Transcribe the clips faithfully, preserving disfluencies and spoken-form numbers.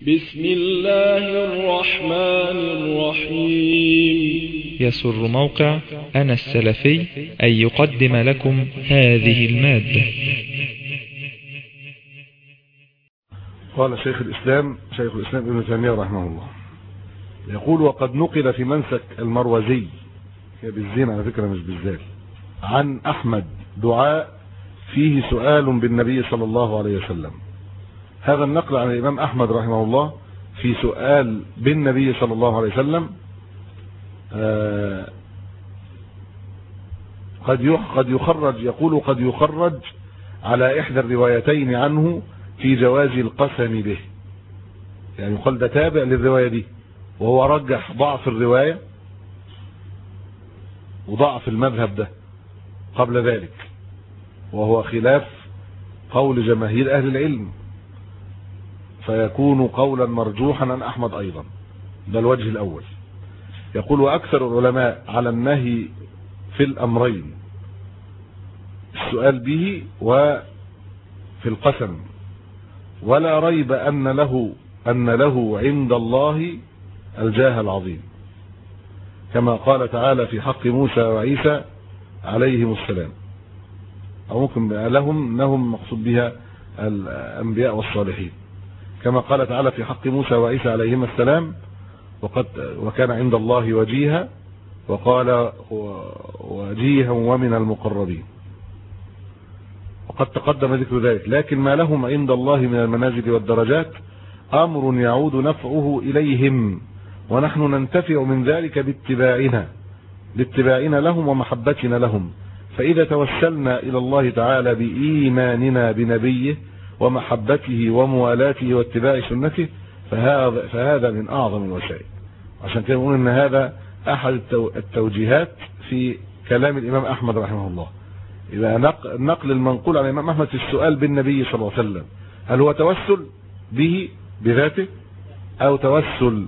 بسم الله الرحمن الرحيم. يسر موقع أنا السلفي أن يقدم لكم هذه المادة. قال شيخ الإسلام شيخ الإسلام ابن تيمية رحمه الله يقول: وقد نقل في منسك المروزي، هي بالزين على فكرة مش بالزال، عن أحمد دعاء فيه سؤال بالنبي صلى الله عليه وسلم. هذا النقل عن الإمام أحمد رحمه الله في سؤال بالنبي صلى الله عليه وسلم آه قد قد يخرج يقول قد يخرج على إحدى الروايتين عنه في جواز القسم به، يعني يقال ده تابع للرواية دي، وهو رجح ضعف الرواية وضعف المذهب ده قبل ذلك، وهو خلاف قول جماهير أهل العلم، فيكون قولا مرجوحا عن أحمد أيضا. ده الوجه الأول. يقول: وأكثر العلماء على النهي في الأمرين، السؤال به وفي القسم، ولا ريب أن له أن له عند الله الجاه العظيم، كما قال تعالى في حق موسى وعيسى عليهم السلام، أو ممكن لهم انهم مقصود بها الأنبياء والصالحين، كما قال تعالى في حق موسى وعيسى عليهما السلام: وقد وكان عند الله وجيها، وقال وجيها ومن المقربين. وقد تقدم ذكر ذلك. لكن ما لهم عند الله من المنازل والدرجات أمر يعود نفعه إليهم، ونحن ننتفع من ذلك باتباعنا باتباعنا لهم ومحبتنا لهم. فإذا توسلنا إلى الله تعالى بإيماننا بنبيه ومحبته وموالاته واتباع سنته فهذا, فهذا من أعظم الوسائل. عشان كده نقول إن هذا أحد التوجيهات في كلام الإمام أحمد رحمه الله. إذا نقل المنقول عن الإمام أحمد في السؤال بالنبي صلى الله عليه وسلم، هل هو توسل به بذاته، أو توسل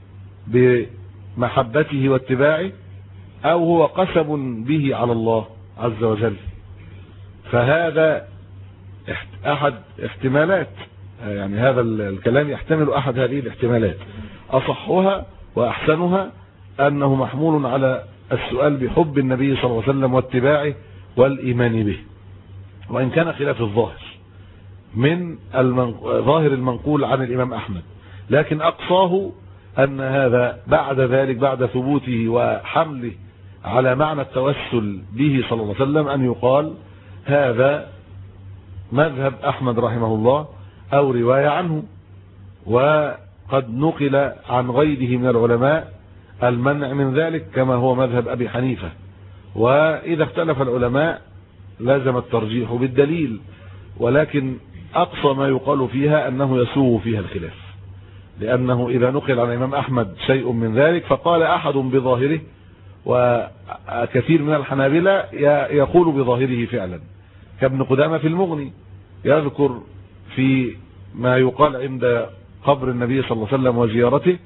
بمحبته واتباعه، أو هو قسم به على الله عز وجل؟ فهذا أحد احتمالات، يعني هذا الكلام يحتمل أحد هذه الاحتمالات. أصحها وأحسنها أنه محمول على السؤال بحب النبي صلى الله عليه وسلم واتباعه والإيمان به، وإن كان خلاف الظاهر من ظاهر المنقول عن الإمام أحمد، لكن أقصاه أن هذا بعد ذلك بعد ثبوته وحمله على معنى التوسل به صلى الله عليه وسلم أن يقال هذا مذهب أحمد رحمه الله أو رواية عنه. وقد نقل عن غيره من العلماء المنع من ذلك كما هو مذهب أبي حنيفة. وإذا اختلف العلماء لازم الترجيح بالدليل، ولكن أقصى ما يقال فيها أنه يسوغ فيها الخلاف، لأنه إذا نقل عن الإمام أحمد شيء من ذلك فقال أحد بظاهره، وكثير من الحنابلة يقول بظاهره فعلا، كابن قدامة في المغني يذكر في ما يقال عند قبر النبي صلى الله عليه وسلم وزيارته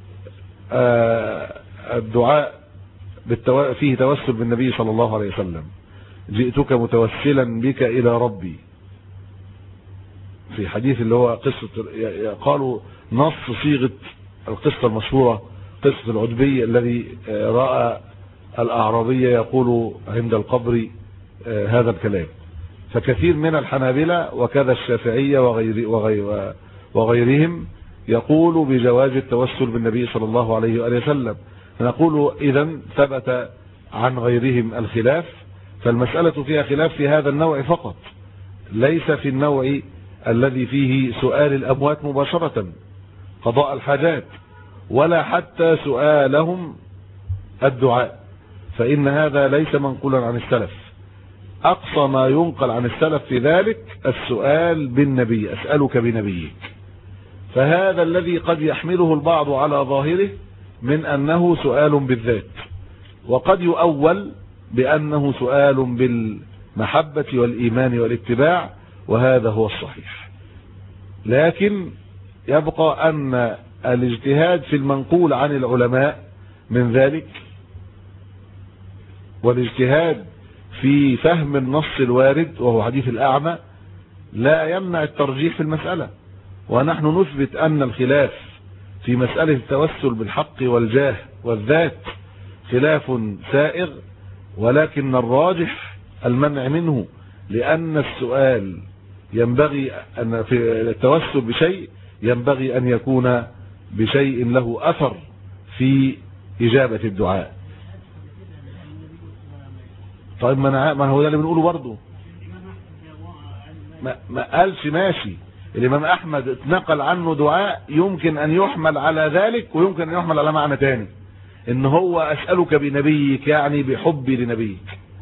الدعاء فيه توسل بالنبي صلى الله عليه وسلم: جئتك متوسلا بك إلى ربي، في حديث اللي هو قصة قالوا نص صيغة القصة المشهورة، قصة العتبي الذي رأى الأعرابية يقول عند القبر هذا الكلام. فكثير من الحنابلة وكذا الشافعية وغير وغير وغيرهم يقول بجواز التوسل بالنبي صلى الله عليه وآله وسلم. نقول إذن ثبت عن غيرهم الخلاف، فالمسألة فيها خلاف في هذا النوع فقط، ليس في النوع الذي فيه سؤال الأموات مباشرة قضاء الحاجات، ولا حتى سؤالهم الدعاء، فإن هذا ليس منقولا عن السلف. أقصى ما ينقل عن السلف في ذلك السؤال بالنبي: أسألك بنبيك. فهذا الذي قد يحمله البعض على ظاهره من أنه سؤال بالذات، وقد يؤول بأنه سؤال بالمحبة والإيمان والاتباع، وهذا هو الصحيح. لكن يبقى أن الاجتهاد في المنقول عن العلماء من ذلك، والاجتهاد في فهم النص الوارد وهو حديث الأعمى، لا يمنع الترجيح في المسألة، ونحن نثبت أن الخلاف في مسألة التوسل بالحق والجاه والذات خلاف سائغ، ولكن الراجح المنع منه، لأن السؤال ينبغي أن في التوسل بشيء ينبغي أن يكون بشيء له أثر في إجابة الدعاء. طيب ما, ما هو ده اللي بنقوله برضه، ما, ما قالش ماشي. الإمام أحمد اتنقل عنه دعاء يمكن أن يحمل على ذلك ويمكن أن يحمل على معنى تاني، إن هو أسألك بنبيك يعني بحبي لنبيك.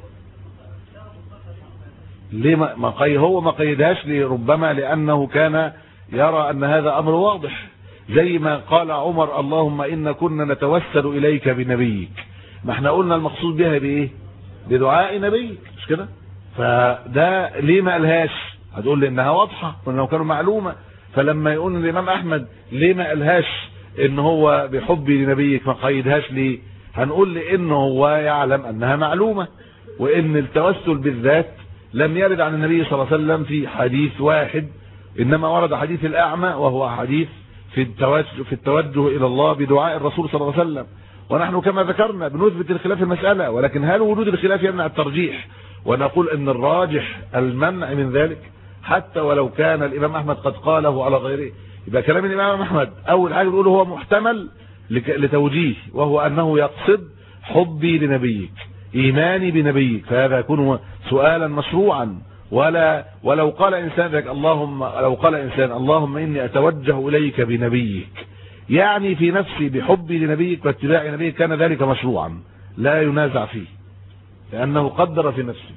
ليه ما قي هو ما قيدهاش لي؟ ربما لأنه كان يرى أن هذا أمر واضح، زي ما قال عمر اللهم إن كنا نتوسل إليك بنبيك. ما احنا قلنا المقصود بها بإيه؟ بدعاء نبيك، مش كده؟ فده ليه ما قالهاش؟ هتقول لي انها واضحه ولو كانوا معلومه. فلما يقول الامام احمد ليه ما قالهاش ان هو بحبي لنبيك، ما قيدهاش ليه؟ هنقول لانه هو يعلم انها معلومه، وان التوسل بالذات لم يرد عن النبي صلى الله عليه وسلم في حديث واحد، انما ورد حديث الاعمى وهو حديث في التوجه في التوجه الى الله بدعاء الرسول صلى الله عليه وسلم. ونحن كما ذكرنا بنثبت الخلاف المساله، ولكن هل وجود الخلاف يمنع الترجيح؟ ونقول ان الراجح المنع من ذلك حتى ولو كان الامام احمد قد قاله على غيره. يبقى كلام الامام احمد اول حاجه بيقوله هو محتمل لتوجيه، وهو انه يقصد حبي لنبيك، ايماني بنبيك، فهذا يكون سؤالا مشروعا. ولا ولو قال انسان ذلك اللهم لو قال انسان اللهم اني اتوجه اليك بنبيك، يعني في نفسي بحبي لنبيك واتباع نبيك، كان ذلك مشروعا لا ينازع فيه، لانه قدر في نفسه.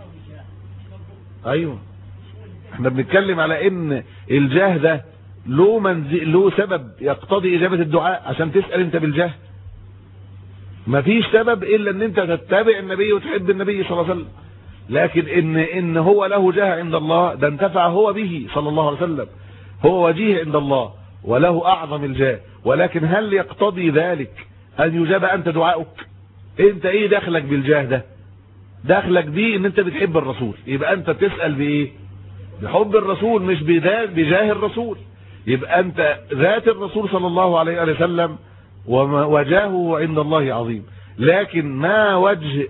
ايوه احنا بنتكلم على ان الجاه ده له منزل له سبب يقتضي اجابه الدعاء عشان تسال انت بالجاه. مفيش سبب الا ان انت تتبع النبي وتحب النبي صلى الله عليه وسلم، لكن ان ان هو له جاه عند الله ده انتفع هو به صلى الله عليه وسلم، هو وجيه عند الله وله اعظم الجاه. ولكن هل يقتضي ذلك ان يجاب انت دعائك؟ انت ايه دخلك بالجاه ده؟ دخلك بيه ان انت بتحب الرسول، يبقى انت بتسال بايه؟ بحب الرسول مش بجاه الرسول. يبقى انت ذات الرسول صلى الله عليه وسلم وجاهه عند الله عظيم، لكن ما وجه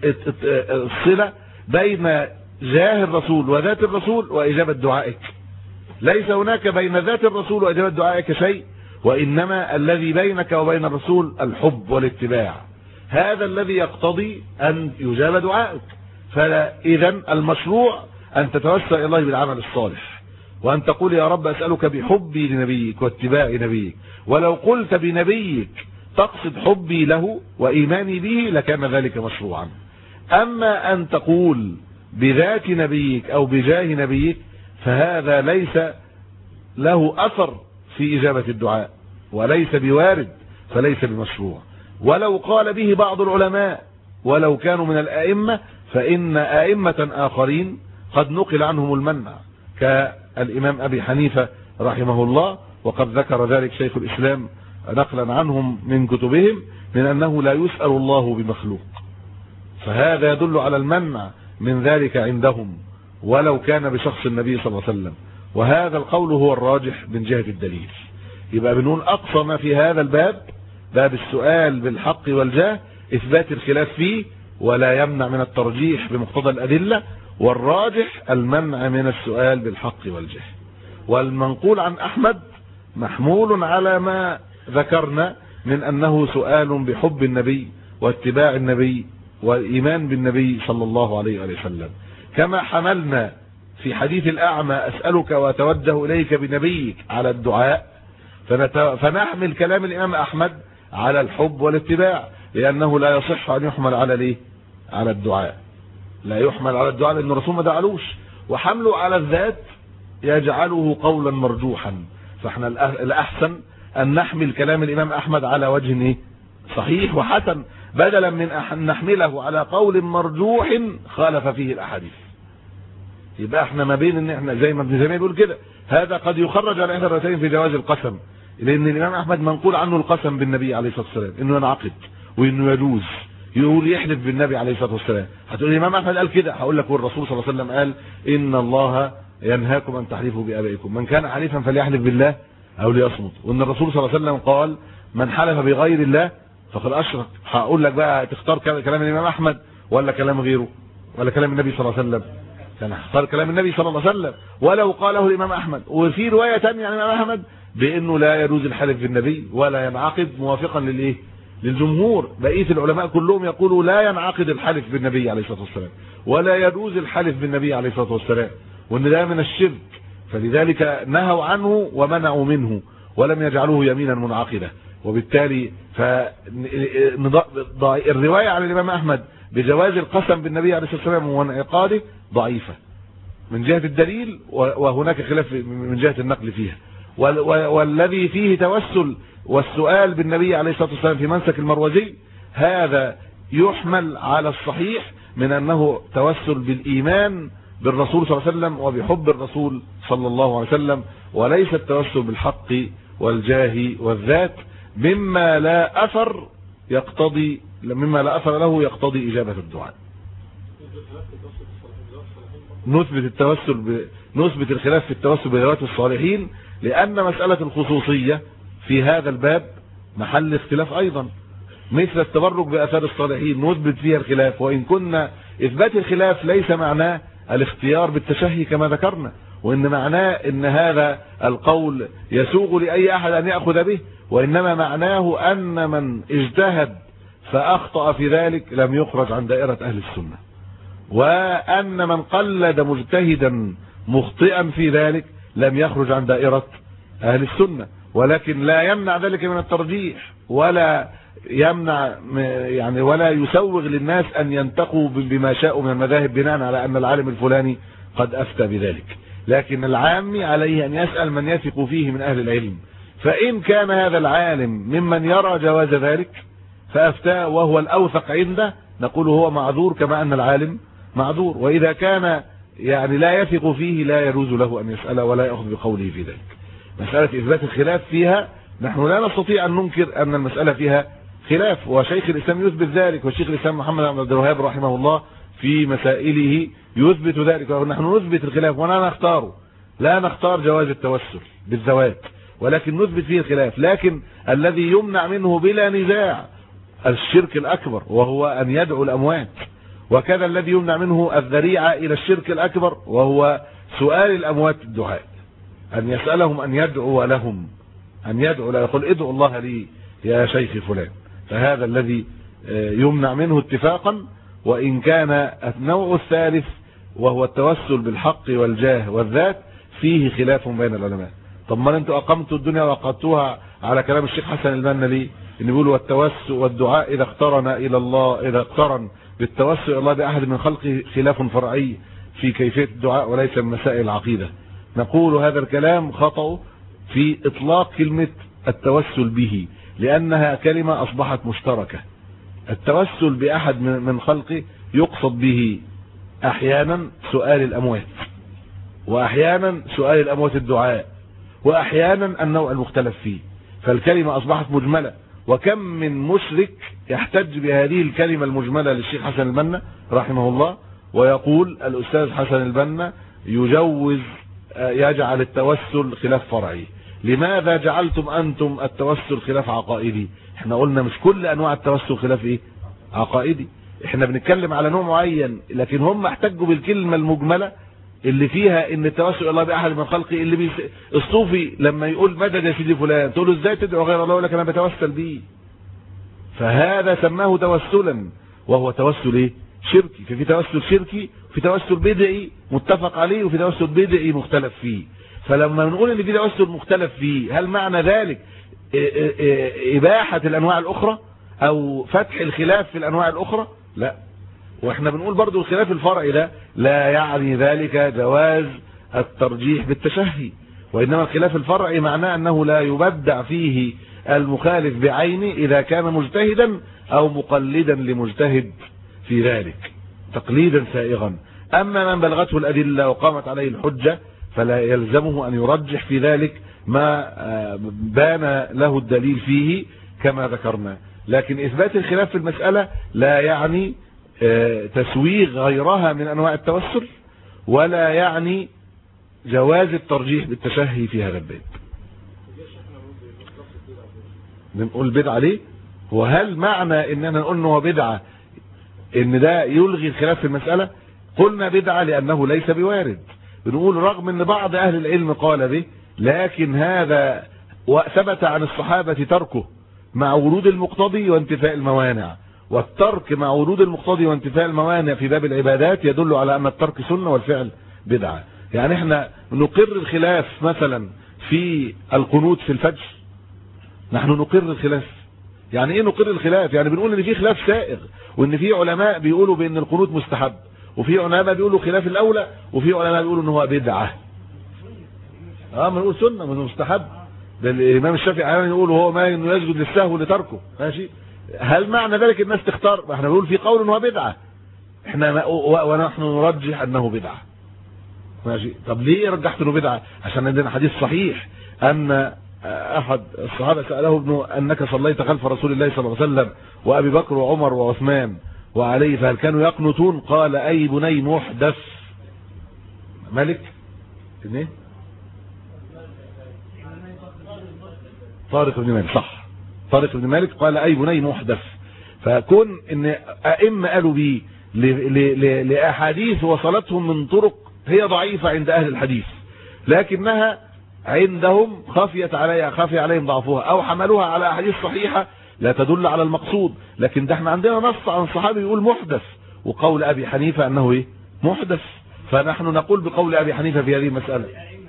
الصلة بين جاه الرسول وذات الرسول وإجابة دعائك؟ ليس هناك بين ذات الرسول وإجابة دعائك شيء، وإنما الذي بينك وبين الرسول الحب والاتباع، هذا الذي يقتضي أن يجاب دعائك. فإذا المشروع أن تتوسل إلى الله بالعمل الصالح، وأن تقول يا رب أسألك بحبي لنبيك واتباع نبيك. ولو قلت بنبيك تقصد حبي له وإيماني به لكان ذلك مشروعا. أما أن تقول بذات نبيك أو بجاه نبيك فهذا ليس له أثر في إجابة الدعاء وليس بوارد، فليس بمشروع. ولو قال به بعض العلماء ولو كانوا من الآئمة، فإن آئمة آخرين قد نقل عنهم المنع كالإمام أبي حنيفة رحمه الله، وقد ذكر ذلك شيخ الإسلام نقلا عنهم من كتبهم من أنه لا يسأل الله بمخلوق، فهذا يدل على المنع من ذلك عندهم ولو كان بشخص النبي صلى الله عليه وسلم. وهذا القول هو الراجح من جهة الدليل. يبقى بنقول أقصى ما في هذا الباب، باب السؤال بالحق والجاه، إثبات الخلاف فيه ولا يمنع من الترجيح بمقتضى الأدلة، والراجح المنع من السؤال بالحق والجاه. والمنقول عن أحمد محمول على ما ذكرنا من أنه سؤال بحب النبي واتباع النبي والإيمان بالنبي صلى الله عليه وسلم، كما حملنا في حديث الأعمى أسألك وأتوجه إليك بنبيك على الدعاء، فنحمل كلام الإمام أحمد على الحب والاتباع، لأنه لا يصح أن يحمل على ليه؟ على الدعاء. لا يحمل على الدعاء لأن الرسول ما دعلوش، وحمله على الذات يجعله قولا مرجوحا. فاحنا الأحسن أن نحمل كلام الإمام أحمد على وجه إيه؟ صحيح وحسن، بدلا من أن نحمله على قول مرجوح خالف فيه الأحاديث. يبقى احنا ما بين ان احنا زي ما ابن تيمية بيقول كده، هذا قد يخرج على احدى الروايتين في جواز القسم، لان الامام احمد منقول عنه القسم بالنبي عليه الصلاه والسلام انه ينعقد وانه يجوز، يقول يحلف بالنبي عليه الصلاه والسلام. هتقول الامام احمد قال كده، هقول لك والرسول صلى الله عليه وسلم قال ان الله ينهاكم أن تحلفوا بآبائكم، من كان حليفا فليحلف بالله أو ليصمت. وأن الرسول صلى الله عليه وسلم قال من حلف بغير الله فقد أشرك. هقول لك بقى تختار كلام الإمام أحمد ولا كلام غيره ولا كلام النبي صلى الله عليه وسلم؟ كان اختار كلام النبي صلى الله عليه وسلم ولو قاله الإمام أحمد. وفي رواية ثانية عن الإمام أحمد بأنه لا يجوز الحلف بالنبي ولا ينعقد، موافقا للإيه؟ للجمهور. بقية العلماء كلهم يقولوا لا ينعقد الحلف بالنبي عليه الصلاة والسلام ولا يجوز الحلف بالنبي عليه الصلاة والسلام، وأن ده من الشرك، فلذلك نهوا عنه ومنعوا منه ولم يجعلوه يمينا منعقدة. وبالتالي الرواية عن الإمام أحمد بجواز القسم بالنبي عليه الصلاة والسلام وانعقاده ضعيفة من جهة الدليل، وهناك خلاف من جهة النقل فيها. والذي فيه توسل والسؤال بالنبي عليه الصلاة والسلام في منسك المروزي هذا يحمل على الصحيح من أنه توسل بالإيمان بالرسول صلى الله عليه وسلم وبحب الرسول صلى الله عليه وسلم، وليس التوسل بالحق والجاه والذات مما لا أثر يقتضي مما لا أثر له يقتضي إجابة الدعاء. نثبت التوسل ب... نثبت الخلاف في التوسل بذوات الصالحين لأن مسألة الخصوصية في هذا الباب محل اختلاف أيضا، مثل التبرك بآثار الصالحين نثبت فيها الخلاف، وإن كنا إثبات الخلاف ليس معناه الاختيار بالتشهي كما ذكرنا، وإن معناه إن هذا القول يسوغ لأي أحد أن يأخذ به، وإنما معناه أن من اجتهد فأخطأ في ذلك لم يخرج عن دائرة أهل السنة، وأن من قلد مجتهدا مخطئا في ذلك لم يخرج عن دائرة أهل السنة. ولكن لا يمنع ذلك من الترجيح ولا يمنع يعني ولا يسوغ للناس أن ينتقوا بما شاءوا من المذاهب بناء على أن العالم الفلاني قد أفتى بذلك. لكن العام عليه أن يسأل من يثق فيه من أهل العلم، فإن كان هذا العالم ممن يرى جواز ذلك فأفتى وهو الأوثق عنده نقول هو معذور كما أن العالم معذور، وإذا كان يعني لا يثق فيه لا يجوز له أن يسأل ولا يأخذ بقوله في ذلك. مسألة إثبات الخلاف فيها نحن لا نستطيع أن ننكر أن المسألة فيها خلاف، وشيخ الإسلام يثبت ذلك، والشيخ الإسلام محمد بن عبد الوهاب رحمه الله في مسائله يثبت ذلك، ونحن نثبت الخلاف ولا نختاره، لا نختار جواز التوسل بالذوات ولكن نثبت فيه الخلاف. لكن الذي يمنع منه بلا نزاع الشرك الأكبر وهو أن يدعو الأموات، وكذا الذي يمنع منه الذريعة إلى الشرك الأكبر وهو سؤال الأموات الدعاء، أن يسألهم أن يدعو لهم، أن يدعو لا يقول ادعو الله لي يا شيخ فلان، فهذا الذي يمنع منه اتفاقا. وإن كان النوع الثالث وهو التوسل بالحق والجاه والذات فيه خلاف بين العلماء. طب ما انتوا أقمتوا الدنيا وأقمتوها على كلام الشيخ حسن البنا ليه؟ إن بيقولوا والتوسل والدعاء إذا اقترن إلى الله إذا اقترن بالتوسل إلى الله بأحد من خلقه خلاف فرعي في كيفية الدعاء وليس من مسائل العقيدة. نقول هذا الكلام خطأ في إطلاق كلمة التوسل به، لأنها كلمة أصبحت مشتركة. التوسل بأحد من خلقه يقصد به أحيانا سؤال الأموات، وأحيانا سؤال الأموات الدعاء، وأحيانا النوع المختلف فيه، فالكلمة أصبحت مجملة. وكم من مشرك يحتج بهذه الكلمة المجملة للشيخ حسن البنا رحمه الله ويقول الأستاذ حسن البنا يجوز يجعل التوسل خلاف فرعي. لماذا جعلتم أنتم التوسل خلاف عقائدي؟ احنا قلنا مش كل أنواع التوسل خلاف ايه عقائدي، احنا بنتكلم على نوع معين، لكن هم احتجوا بالكلمة المجملة اللي فيها ان التوسل الله بأحد من خلقه. اللي بيس... الصوفي لما يقول مدد يا سيدي فلان تقول له ازاي تدعو غير الله؟ يقول لك انا بتوسل بيه، فهذا سماه توسلا وهو توسل ايه شركي. ففي توسل شركي وفي توسل بدعي متفق عليه وفي توسل بدعي مختلف فيه. فلما نقول ان في توسل مختلف فيه هل معنى ذلك اباحة الانواع الاخرى او فتح الخلاف في الانواع الاخرى؟ لا. واحنا بنقول برضو الخلاف الفرعي ده لا يعني ذلك جواز الترجيح بالتشهي، وانما الخلاف الفرعي معناه انه لا يبدع فيه المخالف بعينه اذا كان مجتهدا او مقلدا لمجتهد في ذلك تقليدا سائغا. اما من بلغته الادله وقامت عليه الحجه فلا يلزمه ان يرجح في ذلك ما بان له الدليل فيه كما ذكرنا. لكن اثبات الخلاف في المساله لا يعني تسويغ غيرها من انواع التوسل، ولا يعني جواز الترجيح بالتشهي في هذا الباب. بنقول بدعة ليه؟ وهل معنى اننا نقول انه هو بدعة ان ده يلغي الخلاف في المسألة؟ قلنا بدعة لانه ليس بوارد. بنقول رغم ان بعض اهل العلم قال به، لكن هذا وثبت عن الصحابة تركه مع ورود المقتضي وانتفاء الموانع، والترك مع ورود المقتضي وانتفاء الموانع في باب العبادات يدل على ان الترك سنة والفعل بدعة. يعني احنا نقر الخلاف مثلا في القنوت في الفجر، نحن نقر الخلاف. يعني ايه نقر الخلاف؟ يعني بنقول ان في خلاف سائغ، وان في علماء بيقولوا بان القنوت مستحب، وفي علماء بيقولوا خلاف الاولى، وفي علماء بيقولوا ان هو بدعة. اه بنقول سنة من مستحب. ده الامام الشافعي احيانا يقول هو ما انه يسجد للسهو لتركه، ماشي. هل معنى ذلك الناس تختار؟ احنا بنقول في قول انه بدعة، احنا ونحن نرجح انه بدعة، ماشي. طب ليه رجحت انه بدعة؟ عشان عندنا حديث صحيح ان احد الصحابة سأله ابنه انك صليت خلف رسول الله صلى الله عليه وسلم وابي بكر وعمر وعثمان وعلي فهل كانوا يقنطون؟ قال اي بني محدث. مالك ايه؟ طارق بن مالك، صح، طارق بن مالك قال اي بني محدث. فكون ان ائمه قالوا بيه لاحاديث وصلتهم من طرق هي ضعيفة عند اهل الحديث، لكنها عندهم خفيت عليها خفي عليهم ضعفها، او حملوها على احاديث صحيحة لا تدل على المقصود. لكن ده احنا عندنا نص عن الصحابي يقول محدث، وقول ابي حنيفة انه ايه؟ محدث. فنحن نقول بقول ابي حنيفة في هذه المسألة.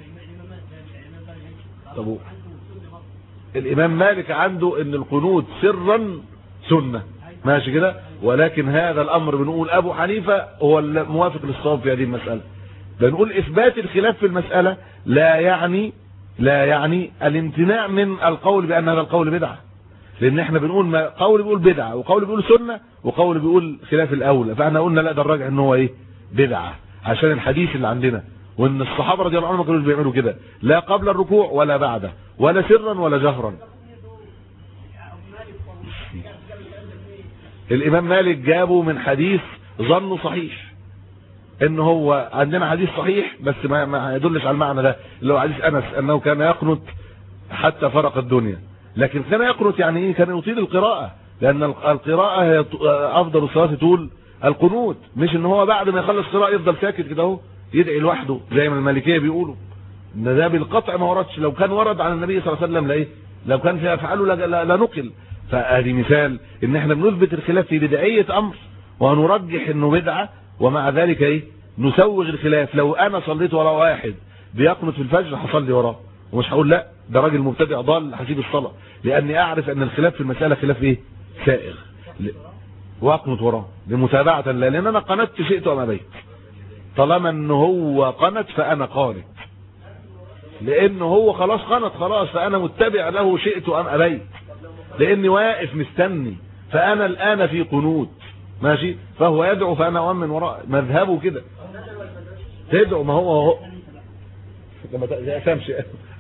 طب الامام مالك عنده ان القنوت سرا سنة، ماشي كده، ولكن هذا الامر بنقول ابو حنيفة هو الموافق للصواب في هذه المسألة. بنقول اثبات الخلاف في المسألة لا يعني لا يعني الامتناع من القول بان هذا القول بدعة، لان احنا بنقول ما قول بيقول بدعة، وقول بيقول سنة، وقول بيقول خلاف الاولى. فاحنا قلنا لا، ده الراجع ان هو ايه؟ بدعة، عشان الحديث اللي عندنا، وان الصحابة رضي الله عنهم ما كانوش بيعملوا كده، لا قبل الركوع ولا بعده، ولا سرا ولا جهرا. الامام مالك جابه من حديث ظنه صحيح، ان هو عندنا حديث صحيح بس ما, ما يدلش على المعنى ده، اللي هو حديث انس انه كان يقنت حتى فرق الدنيا. لكن كان يقنت يعني ايه؟ كان يطيل القراءة، لان القراءة هي افضل الصلاة طول القنوت، مش ان هو بعد ما يخلص قراءة يفضل ساكت كده اهو يدعي لوحده زي ما المالكية بيقولوا. ده, ده بالقطع ما وردش. لو كان ورد عن النبي صلى الله عليه وسلم لايه؟ لو كان في افعاله لنقل. فادي مثال ان احنا بنثبت الخلاف في بدعية امر ونرجح انه بدعة، ومع ذلك ايه؟ نسوغ الخلاف. لو انا صليت ورا واحد بيقنط في الفجر هصلي وراه، ومش هقول لا ده راجل مبتدع ضال هسيب الصلاة، لاني اعرف ان الخلاف في المسألة خلاف ايه؟ سائغ، واقنط وراه لمتابعة لا، لان انا قنطت شئت ام ابيت. طالما ان هو قنط فانا قانت، لانه هو خلاص قنط خلاص، فانا متبع له شئت ام ابيت، لاني واقف مستني، فانا الان في قنوت، ماشي. فهو يدعو فانا اؤمن وراء مذهبه كده. تدعو، ما هو هو لما تفهمش.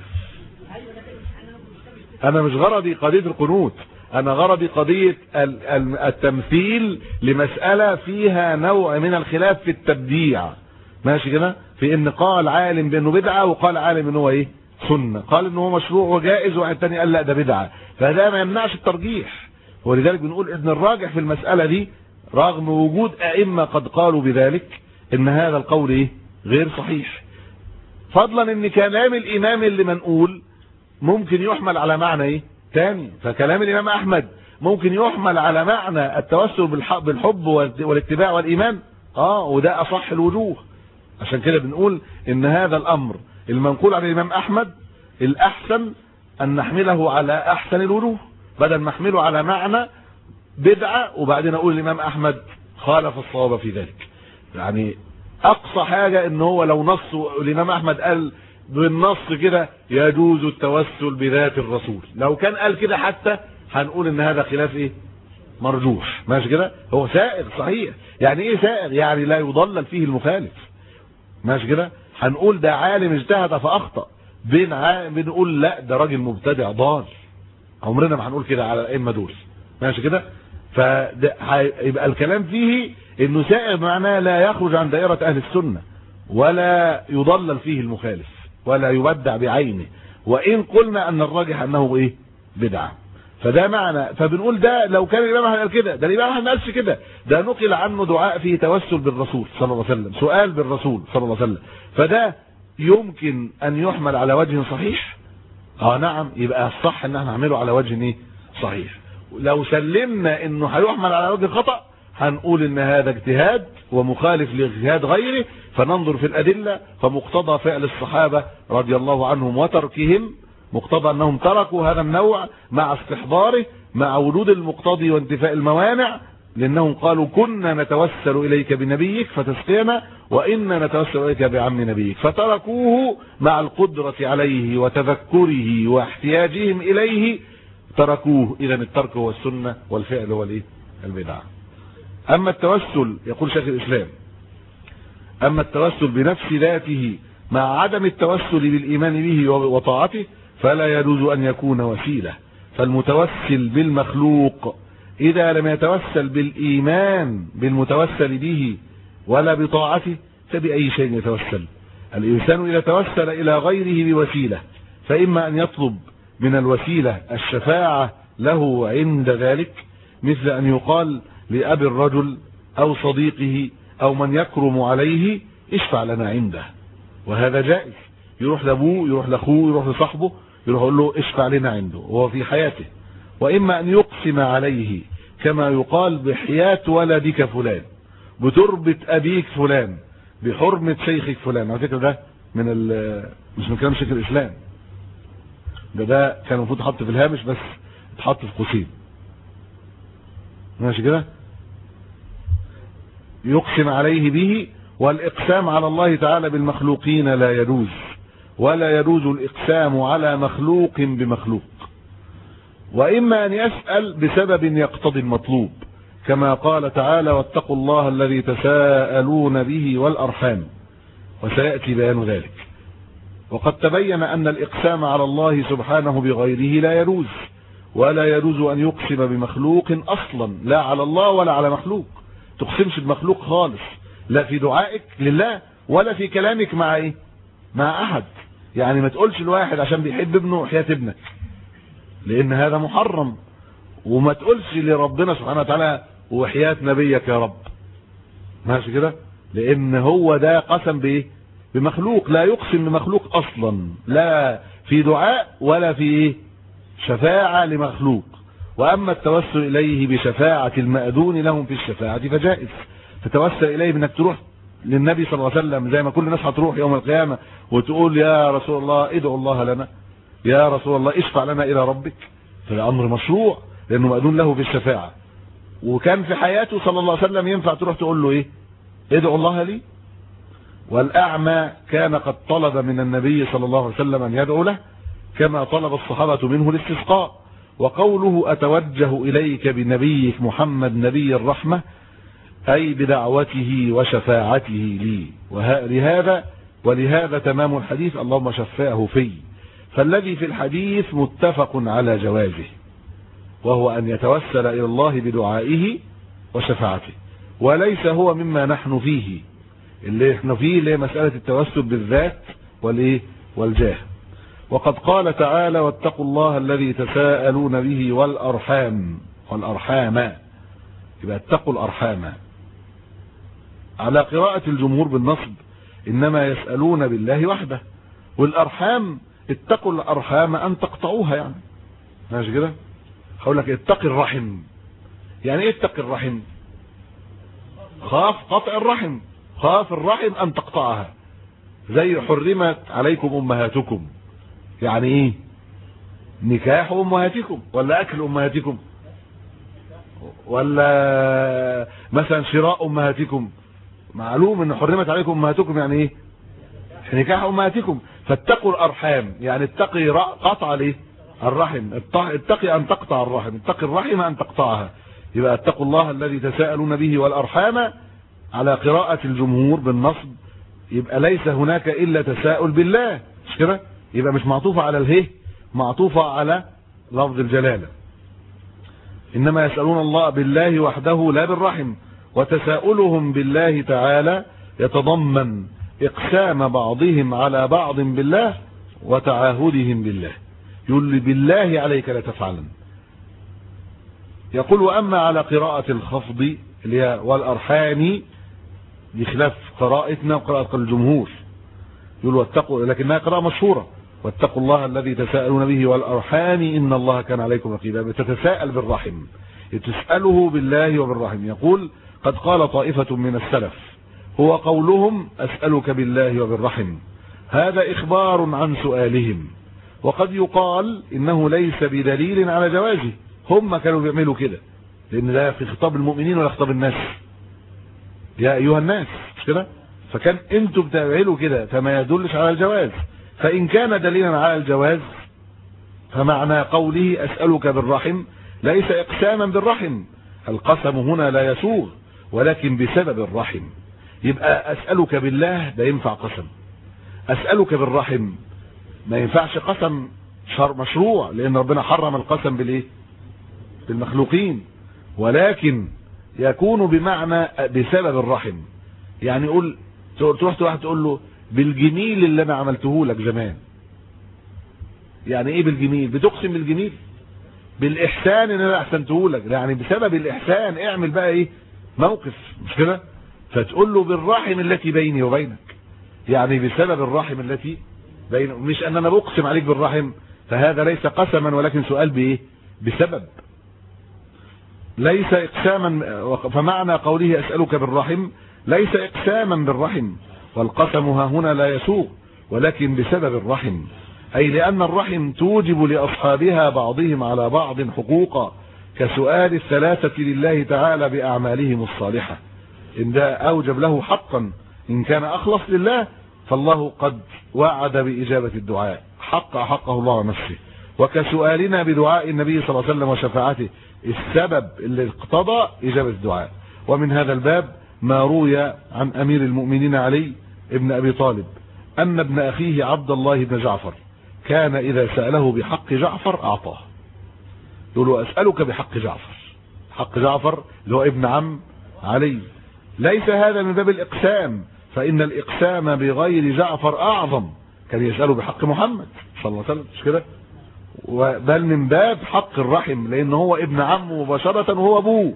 انا مش غرضي قضية القنوت، انا غرضي قضية التمثيل لمسألة فيها نوع من الخلاف في التبديع، ماشي كده، في ان قال عالم بانه بدعة وقال عالم انه هو ايه؟ سنة، قال انه هو مشروع وجائز، واحد تاني قال لا ده بدعة، فده ما يمنعش الترجيح. ولذلك بنقول ان الراجح في المسألة دي رغم وجود ائمة قد قالوا بذلك ان هذا القول ايه؟ غير صحيح. فضلا ان كلام الامام اللي منقول ممكن يحمل على معنى ايه؟ تاني. فكلام الامام احمد ممكن يحمل على معنى التوسل بالحب والاتباع والايمان، اه وده اصح الوجوه. عشان كده بنقول ان هذا الامر المنقول عن الامام احمد الاحسن ان نحمله على احسن الوجوه، بدل ما نحمله على معنى بدعة وبعدين اقول الامام احمد خالف الصواب في ذلك. يعني اقصى حاجة ان هو لو نص الامام احمد قال بالنص كده يجوز التوسل بذات الرسول، لو كان قال كده حتى هنقول ان هذا خلاف ايه؟ مرجوح، ماشي كده. هو سائغ صحيح. يعني ايه سائغ؟ يعني لا يضلل فيه المخالف، ماشي كده. هنقول ده عالم اجتهد فاخطأ، بين عالم بنقول لا ده راجل مبتدع ضال، عمرنا ما هنقول كده على الائمه دول، ماشي كده. فيبقى الكلام فيه انه سائغ معناه لا يخرج عن دائرة اهل السنة، ولا يضلل فيه المخالف ولا يبدع بعينه، وإن قلنا أن الراجح أنه إيه بدعة. فده معنى، فبنقول ده لو كان الإمام أحمد قال كده، ده الإمام أحمد ما قالش كده، ده نقل عنه دعاء فيه توسل بالرسول صلى الله عليه وسلم، سؤال بالرسول صلى الله عليه وسلم، فده يمكن أن يحمل على وجه صحيح. اه نعم، يبقى الصح ان احنا نعمله على وجه ايه صحيح. لو سلمنا انه هيحمل على وجه خطأ هنقول ان هذا اجتهاد ومخالف لاجتهاد غيره، فننظر في الادلة، فمقتضى فعل الصحابة رضي الله عنهم وتركهم، مقتضى انهم تركوا هذا النوع مع استحضاره مع وجود المقتضي وانتفاء الموانع، لانهم قالوا كنا نتوسل اليك بنبيك فتسقينا وإنا نتوسل إليك بعم نبيك، فتركوه مع القدرة عليه وتذكره واحتياجهم إليه، تركوه. إذا الترك هو السنة والفعل هو الايه البدعة. أما التوسل، يقول شيخ الإسلام، أما التوسل بنفس ذاته مع عدم التوسل بالإيمان به وطاعته فلا يجوز أن يكون وسيلة. فالمتوسل بالمخلوق إذا لم يتوسل بالإيمان بالمتوسل به ولا بطاعته فبأي شيء يتوسل. الإنسان إذا توسل إلى غيره بوسيلة، فإما أن يطلب من الوسيلة الشفاعة له عند ذلك، مثل أن يقال لأبي الرجل أو صديقه أو من يكرم عليه اشفع لنا عنده، وهذا جائز. يروح لأبوه، يروح لأخوه، يروح لصاحبه، يروح يقول له اشفع لنا عنده وهو في حياته. وإما أن يقسم عليه كما يقال بحياة ولدك فلان، بتربة أبيك فلان، بحرمة شيخك فلان. على فكرة ده من مش من كلام شيخ الإسلام، ده ده كان المفروض يتحط في الهامش بس اتحط في قوسين، ماشي كده. يقسم عليه به، والإقسام على الله تعالى بالمخلوقين لا يجوز، ولا يجوز الإقسام على مخلوق بمخلوق. وإما أن يسأل بسبب يقتضي المطلوب، كما قال تعالى واتقوا الله الذي تساءلون به والأرحام، وسيأتي بيان ذلك. وقد تبين أن الإقسام على الله سبحانه بغيره لا يجوز، ولا يجوز أن يقسم بمخلوق أصلا، لا على الله ولا على مخلوق. تقسمش بمخلوق خالص، لا في دعائك لله ولا في كلامك مع ايه مع أحد. يعني ما تقولش الواحد عشان بيحب ابنه حياة ابنك، لأن هذا محرم. وما تقولش لربنا سبحانه وتعالى وحياة نبيك يا رب، ماشي كده، لأن هو ده قسم بايه بمخلوق. لا يقسم بمخلوق أصلا، لا في دعاء ولا في شفاعة لمخلوق. وأما التوسل إليه بشفاعة المأذون لهم في الشفاعة فجائز. تتوسل إليه بأنك تروح للنبي صلى الله عليه وسلم زي ما كل الناس هتروح يوم القيامة وتقول يا رسول الله ادعو الله لنا، يا رسول الله اشفع لنا إلى ربك، فالأمر مشروع لأنه مأذون له في الشفاعة. وكان في حياته صلى الله عليه وسلم ينفع تروح تقول له ايه ادعو الله لي. والأعمى كان قد طلب من النبي صلى الله عليه وسلم أن يدعو له كما طلب الصحابة منه الاستسقاء. وقوله أتوجه إليك بنبيك محمد نبي الرحمة أي بدعوته وشفاعته لي. ولهذا ولهذا تمام الحديث اللهم شفاه في. فالذي في الحديث متفق على جوازه، وهو أن يتوسل إلى الله بدعائه وشفاعته، وليس هو مما نحن فيه. اللي احنا فيه اللي مسألة التوسل بالذات والايه والجاه. وقد قال تعالى واتقوا الله الذي تساءلون به والأرحام، والأرحام يبقى اتقوا الأرحام. على قراءة الجمهور بالنصب إنما يسألون بالله وحده، والأرحام اتقوا الأرحام أن تقطعوها، يعني ماشي كده. هقول لك اتق الرحم. يعني ايه اتق الرحم؟ خاف قطع الرحم، خاف الرحم أن تقطعها، زي حرمت عليكم أمهاتكم. يعني ايه نكاح أمهاتكم ولا أكل أمهاتكم ولا مثلا شراء أمهاتكم؟ معلوم ان حرمت عليكم أمهاتكم يعني ايه نكاح أمهاتكم. فاتقوا الأرحام يعني اتقي قطع ليه الرحم، اتقي أن تقطع الرحم، اتقي الرحم أن تقطعها. يبقى اتقوا الله الذي تساءلون به والأرحام على قراءة الجمهور بالنصب، يبقى ليس هناك إلا تساؤل بالله، مش كده؟ يبقى مش معطوفة على اله، معطوفة على لفظ الجلالة. إنما يسألون الله بالله وحده لا بالرحم. وتساؤلهم بالله تعالى يتضمن إقسام بعضهم على بعض بالله وتعاهدهم بالله. يقول لي بالله عليك لا تفعلن. يقول وأما على قراءة الخفض اللي هي والأرحام بخلاف قراءتنا وقراءة الجمهور، يقول واتقوا، لكنها قراءة مشهورة، واتقوا الله الذي تساءلون به والأرحام إن الله كان عليكم رقيبا. بتتساءل بالرحم، تسأله بالله وبالرحم. يقول قد قال طائفة من السلف هو قولهم أسألك بالله وبالرحم، هذا إخبار عن سؤالهم، وقد يقال إنه ليس بدليل على جوازه. هم كانوا بيعملوا كده، لأن ده في خطاب المؤمنين ولا خطاب الناس، يا أيها الناس، مش كده؟ فكان انتوا بتعملوا كده، فما يدلش على الجواز. فإن كان دليلا على الجواز فمعنى قوله أسألك بالرحم ليس إقساما بالرحم، القسم هنا لا يسوغ ولكن بسبب الرحم. يبقى أسألك بالله ده ينفع قسم، أسألك بالرحم ما ينفعش قسم مشروع، لأن ربنا حرم القسم بالإيه؟ بالمخلوقين، ولكن يكون بمعنى بسبب الرحم. يعني يقول تروح واحد تقول له بالجميل اللي انا عملته لك زمان. يعني ايه بالجميل؟ بتقسم بالجميل، بالاحسان اللي انا احسنته لك، يعني بسبب الاحسان اعمل بقى ايه موقف، مش كده؟ فتقول له بالرحم التي بيني وبينك، يعني بسبب الرحم التي بين، مش ان انا بقسم عليك بالرحم، فهذا ليس قسما ولكن سؤال بايه؟ بسبب، ليس اقساما. فمعنى قوله اسألك بالرحم ليس اقساما بالرحم، والقسم ها هنا لا يسوغ ولكن بسبب الرحم، اي لان الرحم توجب لاصحابها بعضهم على بعض حقوقا، كسؤال الثلاثة لله تعالى باعمالهم الصالحة، ان ده اوجب له حقا، ان كان اخلص لله فالله قد وعد باجابة الدعاء، حق حقه الله نفسه. وكسؤالنا بدعاء النبي صلى الله عليه وسلم وشفاعته السبب اللي اقتضى اجابة الدعاء. ومن هذا الباب ما روي عن امير المؤمنين علي ابن ابي طالب ان ابن اخيه عبد الله بن جعفر كان اذا سأله بحق جعفر اعطاه. يقول له اسألك بحق جعفر، حق جعفر اللي هو ابن عم علي. ليس هذا من باب الاقسام، فان الاقسام بغير جعفر اعظم، كان يسأله بحق محمد صلى الله عليه وسلم، مش كده؟ بل من باب حق الرحم، لان هو ابن عمه مباشرة وهو ابوه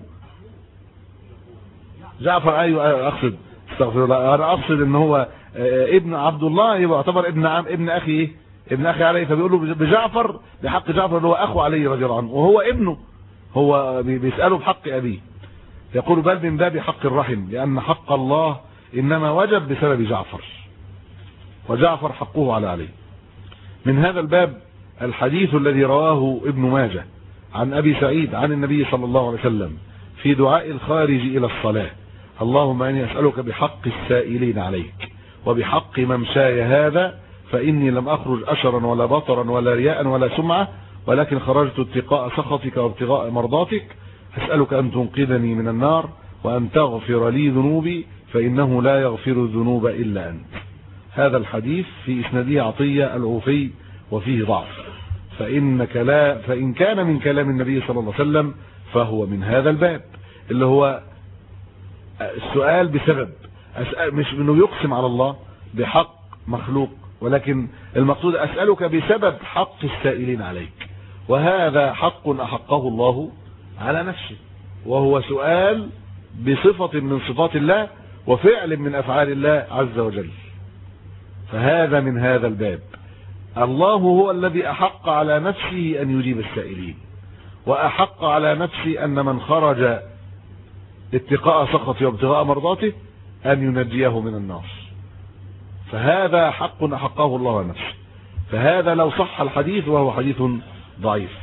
جعفر. ايوه اقصد استغفر الله، انا اقصد ان هو ابن عبد الله يبقى يعتبر ابن عم ابن اخي ايه؟ ابن اخي علي، فبيقول له بجعفر بحق جعفر اللي هو اخو علي رضي الله عنه، وهو ابنه، هو بيسأله بحق ابيه. يقول بل من باب حق الرحم، لان حق الله انما وجب بسبب جعفر، وجعفر حقه على علي. من هذا الباب الحديث الذي رواه ابن ماجه عن ابي سعيد عن النبي صلى الله عليه وسلم في دعاء الخارج الى الصلاة: اللهم اني اسألك بحق السائلين عليك وبحق ممشاي هذا، فاني لم اخرج اشرا ولا بطرا ولا رياء ولا سمعة، ولكن خرجت اتقاء سخطك وابتغاء مرضاتك، اسألك ان تنقذني من النار وان تغفر لي ذنوبي فانه لا يغفر الذنوب الا انت. هذا الحديث في اسناده عطية العوفي وفيه ضعف، فإن, كلا فإن كان من كلام النبي صلى الله عليه وسلم فهو من هذا الباب اللي هو السؤال بسبب، مش انه يقسم على الله بحق مخلوق، ولكن المقصود أسألك بسبب حق السائلين عليك، وهذا حق أحقه الله على نفسه، وهو سؤال بصفة من صفات الله وفعل من أفعال الله عز وجل. فهذا من هذا الباب. الله هو الذي أحق على نفسه أن يجيب السائلين، وأحق على نفسه أن من خرج اتقاء سخطه وابتغاء مرضاته أن ينجيه من النار، فهذا حق أحقه الله على نفسه. فهذا لو صح الحديث وهو حديث ضعيف.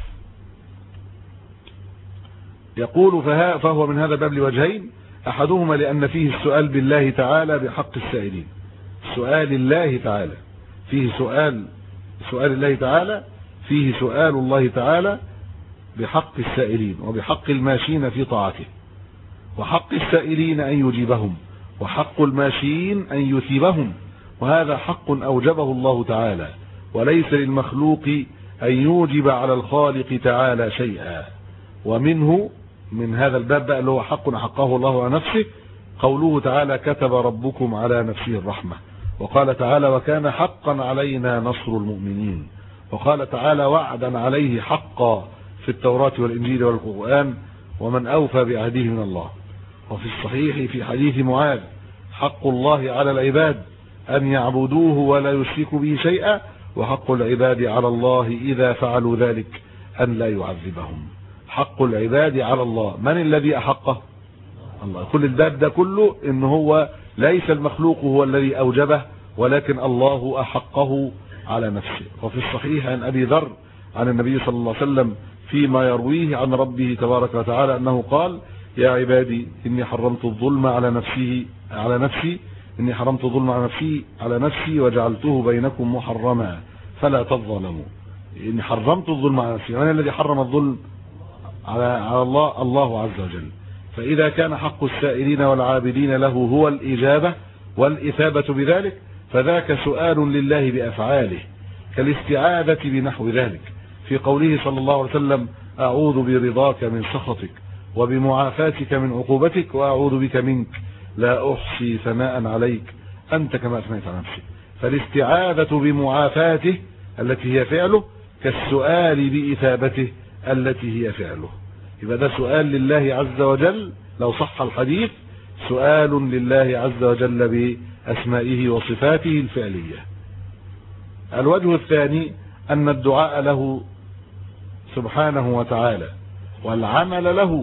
يقول فهو من هذا الباب لوجهين: أحدهما لأن فيه السؤال بالله تعالى بحق السائلين، سؤال الله تعالى فيه سؤال سؤال الله تعالى فيه سؤال الله تعالى بحق السائلين وبحق الماشين في طاعته، وحق السائلين أن يجيبهم، وحق الماشين أن يثيبهم، وهذا حق أوجبه الله تعالى، وليس للمخلوق أن يوجب على الخالق تعالى شيئا. ومنه من هذا الباب بقى اللي هو حق أحقه الله على نفسه قوله تعالى: كتب ربكم على نفسه الرحمة، وقال تعالى وكان حقا علينا نصر المؤمنين. وقال تعالى وعدا عليه حقا في التوراة والإنجيل والقرآن ومن أوفى بعهده من الله. وفي الصحيح في حديث معاذ حق الله على العباد أن يعبدوه ولا يشركوا به شيئا وحق العباد على الله إذا فعلوا ذلك أن لا يعذبهم. حق العباد على الله، من الذي أحقه؟ الله. كل الباب ده كله إن هو ليس المخلوق هو الذي أوجبه ولكن الله أحقه على نفسه. وفي الصحيح عن أبي ذر عن النبي صلى الله عليه وسلم فيما يرويه عن ربه تبارك وتعالى أنه قال يا عبادي إني حرمت الظلم على نفسي على نفسي إني حرمت الظلم على نفسي على نفسي وجعلته بينكم محرما فلا تظلموا. إني حرمت الظلم على نفسي، من الذي حرم الظلم على على الله؟ الله عز وجل. فإذا كان حق السائلين والعابدين له هو الإجابة والإثابة بذلك فذاك سؤال لله بأفعاله كالاستعاذة بنحو ذلك في قوله صلى الله عليه وسلم أعوذ برضاك من سخطك وبمعافاتك من عقوبتك وأعوذ بك منك لا أحصي ثناء عليك أنت كما أثنيت على نفسك. فالاستعاذة بمعافاته التي هي فعله كالسؤال بإثابته التي هي فعله. يبقى ده سؤال لله عز وجل لو صح الحديث، سؤال لله عز وجل بأسمائه وصفاته الفعلية. الوجه الثاني أن الدعاء له سبحانه وتعالى والعمل له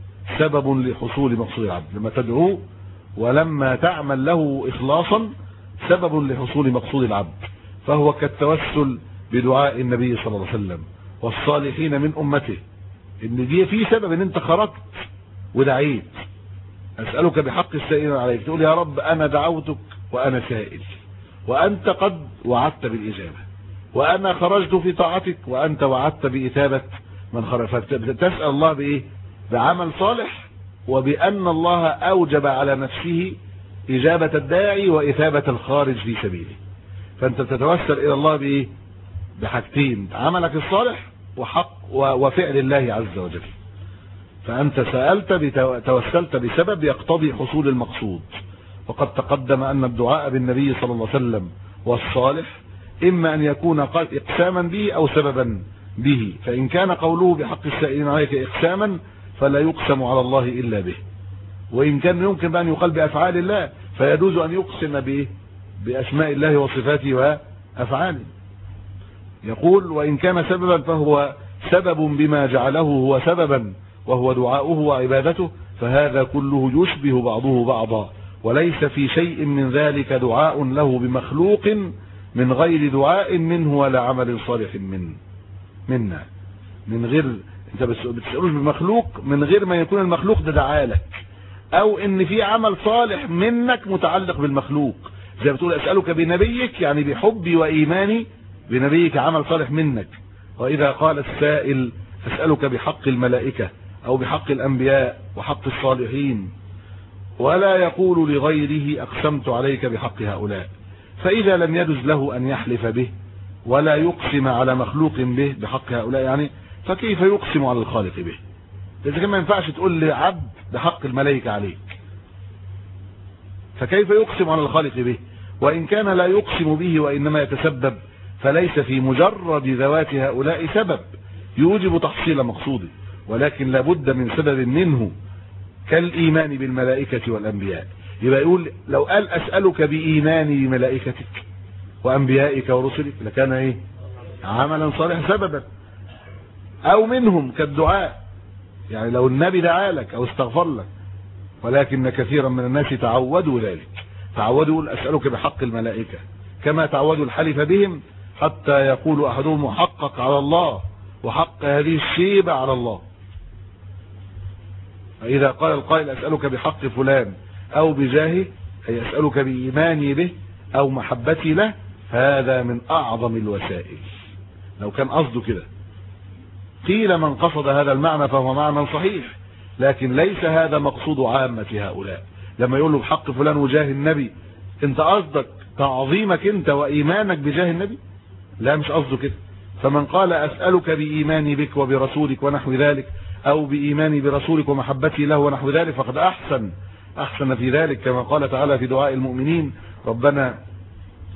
سبب لحصول مقصود العبد. لما تدعوه ولما تعمل له إخلاصا سبب لحصول مقصود العبد، فهو كالتوسل بدعاء النبي صلى الله عليه وسلم والصالحين من أمته. إن دي في سبب إن أنت خرجت ودعيت أسألك بحق السائلين عليك، تقول يا رب أنا دعوتك وأنا سائل وأنت قد وعدت بالإجابة، وأنا خرجت في طاعتك وأنت وعدت بإثابة من خرج. فتسأل الله بإيه؟ بعمل صالح وبأن الله أوجب على نفسه إجابة الداعي وإثابة الخارج في سبيله. فأنت تتوسل إلى الله بإيه؟ بحاجتين، عملك الصالح وحق وفعل الله عز وجل. فأنت سألت توسلت بسبب يقتضي حصول المقصود. وقد تقدم أن الدعاء بالنبي صلى الله عليه وسلم والصالح إما أن يكون إقساما به أو سببا به، فإن كان قوله بحق السائلين عليك إقساما فلا يقسم على الله إلا به، وإن كان يمكن أن يقال بأفعال الله فيجوز أن يقسم به بأسماء الله وصفاته وأفعاله. يقول وإن كان سببا فهو سبب بما جعله هو سببا وهو دعاؤه وعبادته، فهذا كله يشبه بعضه بعضا، وليس في شيء من ذلك دعاء له بمخلوق من غير دعاء منه ولا عمل صالح من منا. من غير انت بتسألوش بمخلوق من غير ما يكون المخلوق ده دعالك، او ان في عمل صالح منك متعلق بالمخلوق. زي بتقول اسألك بنبيك يعني بحبي وإيماني بنبيك، عمل صالح منك. وإذا قال السائل أسألك بحق الملائكة أو بحق الأنبياء وحق الصالحين، ولا يقول لغيره أقسمت عليك بحق هؤلاء، فإذا لم يجوز له أن يحلف به ولا يقسم على مخلوق به بحق هؤلاء يعني، فكيف يقسم على الخالق به؟ إذا كان ما ينفعش تقول لعبد بحق الملائكة عليك، فكيف يقسم على الخالق به؟ وإن كان لا يقسم به وإنما يتسبب، فليس في مجرد ذوات هؤلاء سبب يوجب تحصيل مقصوده، ولكن لابد من سبب منه كالإيمان بالملائكة والأنبياء. يبقى يقول لو قال أسألك بإيماني بملائكتك وأنبيائك ورسلك لكان إيه؟ عملا صالحا سببا، أو منهم كالدعاء، يعني لو النبي دعا لك أو استغفر لك. ولكن كثيرا من الناس تعودوا ذلك، تعودوا أسألك بحق الملائكة كما تعودوا الحلف بهم، حتى يقول أحدهم محقق على الله وحق هذه الشيبة على الله. فإذا قال القائل أسألك بحق فلان أو بجاهه، أي أسألك بإيماني به أو محبتي له، هذا من أعظم الوسائل لو كان قصده كده. قيل من قصد هذا المعنى فهو معنى صحيح، لكن ليس هذا مقصود عامة هؤلاء. لما يقول له بحق فلان وجاه النبي، انت قصدك تعظيمك انت وإيمانك بجاه النبي؟ لا، مش قصده كده. فمن قال أسألك بإيماني بك وبرسولك ونحو ذلك، أو بإيماني برسولك ومحبتي له ونحو ذلك، فقد أحسن أحسن في ذلك، كما قال تعالى في دعاء المؤمنين ربنا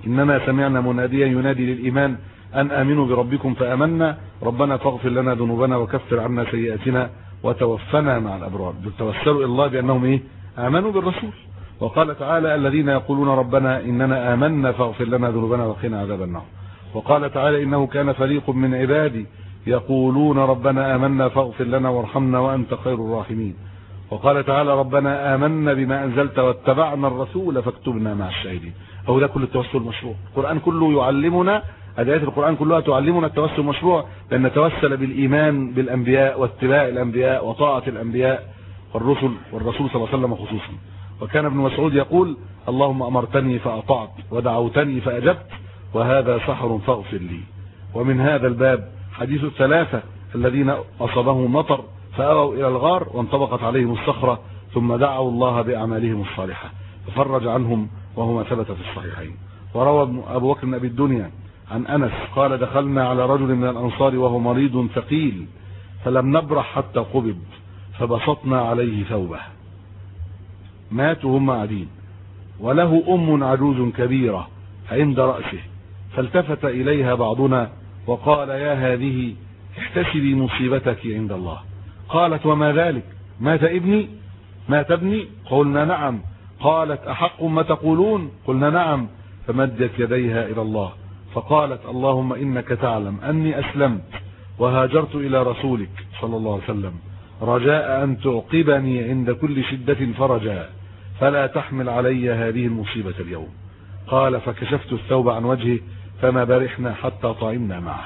إننا سمعنا مناديا ينادي للإيمان أن آمنوا بربكم فآمنا ربنا فاغفر لنا ذنوبنا وكفر عنا سيئاتنا وتوفنا مع الأبرار. توسلوا إلى الله بأنهم إيه؟ آمنوا بالرسول. وقال تعالى الذين يقولون ربنا إننا آمنا فاغفر لنا ذنوبنا وقنا عذاب النار. وقال تعالى إنه كان فريق من عبادي يقولون ربنا آمنا فاغفر لنا وارحمنا وأنت خير الراحمين. وقال تعالى ربنا آمنا بما أنزلت واتبعنا الرسول فاكتبنا مع الشاهدين. أو ده كل التوسل مشروع. القرآن كله يعلمنا، آيات القرآن كلها تعلمنا التوسل مشروع، لأن نتوسل بالإيمان بالأنبياء واتباع الأنبياء وطاعة الأنبياء والرسل والرسول صلى الله عليه وسلم خصوصا. وكان ابن مسعود يقول اللهم أمرتني فأطعت ودعوتني فأجبت وهذا سحر فاغفر لي. ومن هذا الباب حديث الثلاثة الذين أصابهم مطر فأووا إلى الغار وانطبقت عليهم الصخرة ثم دعوا الله بأعمالهم الصالحة ففرج عنهم وهما ثبت في الصحيحين. وروى أبو بكر بن أبي الدنيا عن أنس قال دخلنا على رجل من الأنصار وهو مريض ثقيل فلم نبرح حتى قبض فبسطنا عليه ثوبه. ماتوا هم قاعدين وله أم عجوز كبيرة عند رأسه فالتفت إليها بعضنا وقال يا هذه احتسبي مصيبتك عند الله. قالت وما ذلك؟ مات ابني؟ مات ابني؟ قلنا نعم. قالت أحق ما تقولون؟ قلنا نعم. فمدت يديها إلى الله فقالت اللهم إنك تعلم أني أسلمت وهاجرت إلى رسولك صلى الله عليه وسلم رجاء أن تعقبني عند كل شدة فرجا فلا تحمل علي هذه المصيبة اليوم. قال فكشفت الثوب عن وجهه فما برحنا حتى طعمنا معه.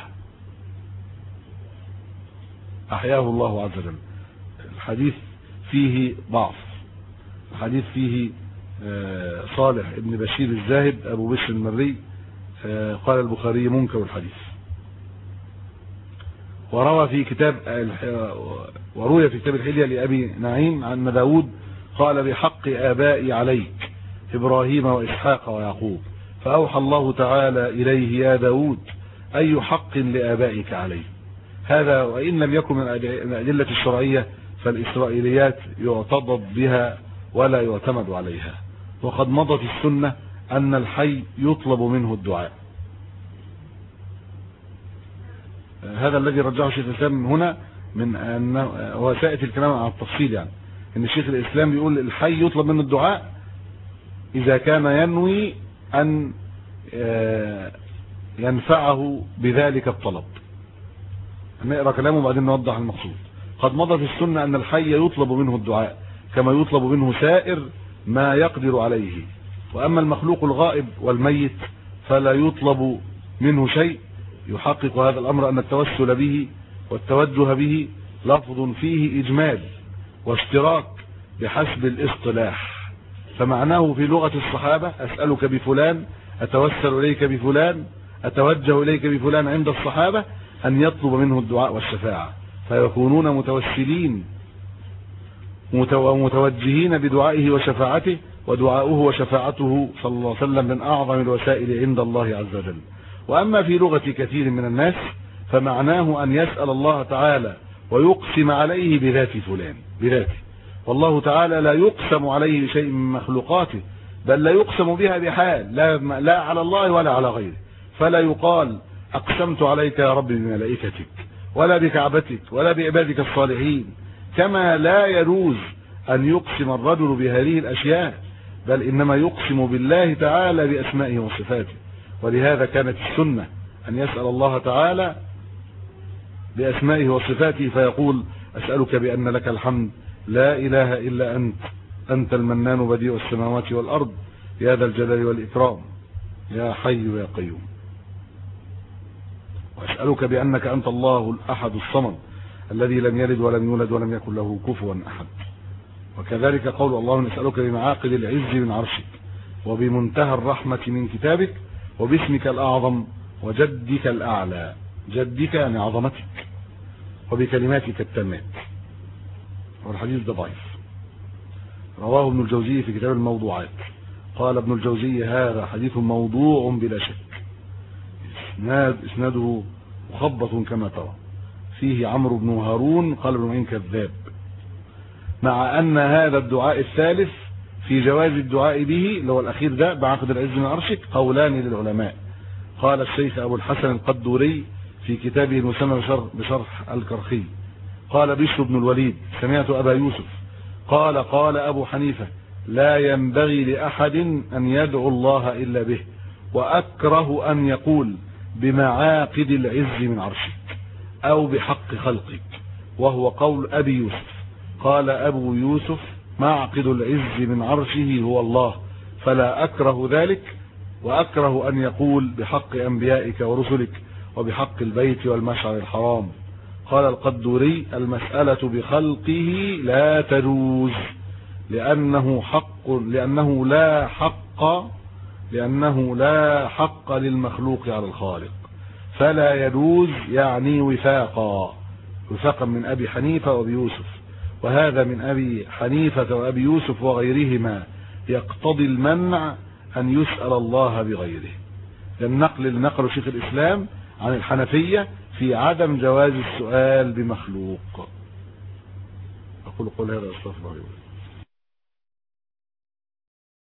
أحياه الله عز وجل. الحديث فيه ضعف، الحديث فيه صالح ابن بشير الزاهد أبو بشر المري قال البخاري منكر الحديث. وروى في كتاب وروي في كتاب الحلية لأبي نعيم عن داود قال بحق آبائي عليك إبراهيم وإسحاق ويعقوب فأوحى الله تعالى إليه يا داود أي حق لآبائك عليه. هذا وإن لم يكن من الأدلة الشرعية فالإسرائيليات يعتضد بها ولا يعتمد عليها. وقد مضت السنة أن الحي يطلب منه الدعاء. هذا الذي رجعه شيخ الإسلام هنا من أن هو سائت الكلام عن التفصيل، يعني أن شيخ الإسلام بيقول الحي يطلب منه الدعاء إذا كان ينوي أن ينفعه بذلك الطلب. نقرأ كلامه وبعدين نوضح المقصود. قد مضت السنة أن الحي يطلب منه الدعاء كما يطلب منه سائر ما يقدر عليه. وأما المخلوق الغائب والميت فلا يطلب منه شيء. يحقق هذا الأمر أن التوسل به والتوجه به لفظ فيه إجمال واشتراك بحسب الاصطلاح. فمعناه في لغة الصحابة أسألك بفلان، أتوسل إليك بفلان، أتوجه إليك بفلان عند الصحابة أن يطلب منه الدعاء والشفاعة فيكونون متوسلين ومتوجهين بدعائه وشفاعته. ودعاؤه وشفاعته صلى الله عليه وسلم من أعظم الوسائل عند الله عز وجل. وأما في لغة كثير من الناس فمعناه أن يسأل الله تعالى ويقسم عليه بذات فلان بذاته. والله تعالى لا يقسم عليه بشيء من مخلوقاته بل لا يقسم بها بحال لا, لا على الله ولا على غيره. فلا يقال أقسمت عليك يا رب بملائكتك ولا بكعبتك ولا بعبادك الصالحين. كما لا يجوز أن يقسم الرجل بهذه الأشياء بل إنما يقسم بالله تعالى بأسمائه وصفاته. ولهذا كانت السنة أن يسأل الله تعالى بأسمائه وصفاته فيقول أسألك بأن لك الحمد لا إله إلا أنت أنت المنان بديع السماوات والأرض يا ذا الجلال والإكرام يا حي يا قيوم. وأسألك بأنك أنت الله الأحد الصمد الذي لم يلد ولم يولد ولم يكن له كفوا أحد. وكذلك قول اللهم نسألك بمعاقل العز من عرشك وبمنتهى الرحمة من كتابك وباسمك الأعظم وجدك الأعلى. جدك يعني عظمتك وبكلماتك التامات. والحديث ده ضعيف. رواه ابن الجوزي في كتاب الموضوعات. قال ابن الجوزي هذا حديث موضوع بلا شك اسناد اسناده مخبط كما ترى فيه عمرو بن هارون قال ابن معين كذاب. مع أن هذا الدعاء الثالث في جواز الدعاء به اللي هو الأخير ده بعقد العز من عرشك قولان للعلماء. قال الشيخ أبو الحسن القدوري في كتابه المسمى بشرح الكرخي قال بشر بن الوليد سمعت أبا يوسف قال قال أبو حنيفة لا ينبغي لأحد أن يدعو الله إلا به، وأكره أن يقول بمعاقد العز من عرشك أو بحق خلقك، وهو قول أبي يوسف. قال أبو يوسف معقد العز من عرشه هو الله، فلا أكره ذلك، وأكره أن يقول بحق أنبيائك ورسلك وبحق البيت والمشعر الحرام. قال القدوري المسألة بخلقه لا تجوز لأنه حق لأنه لا حق لأنه لا حق للمخلوق على الخالق، فلا يجوز يعني وفاقا وفاقا من أبي حنيفة وأبي يوسف، وهذا من أبي حنيفة وأبي يوسف وغيرهما يقتضي المنع أن يسأل الله بغيره. النقل لنقل شيخ الإسلام عن الحنفية في عدم جواز السؤال بمخلوق. أقول قول هذا أستغفر الله.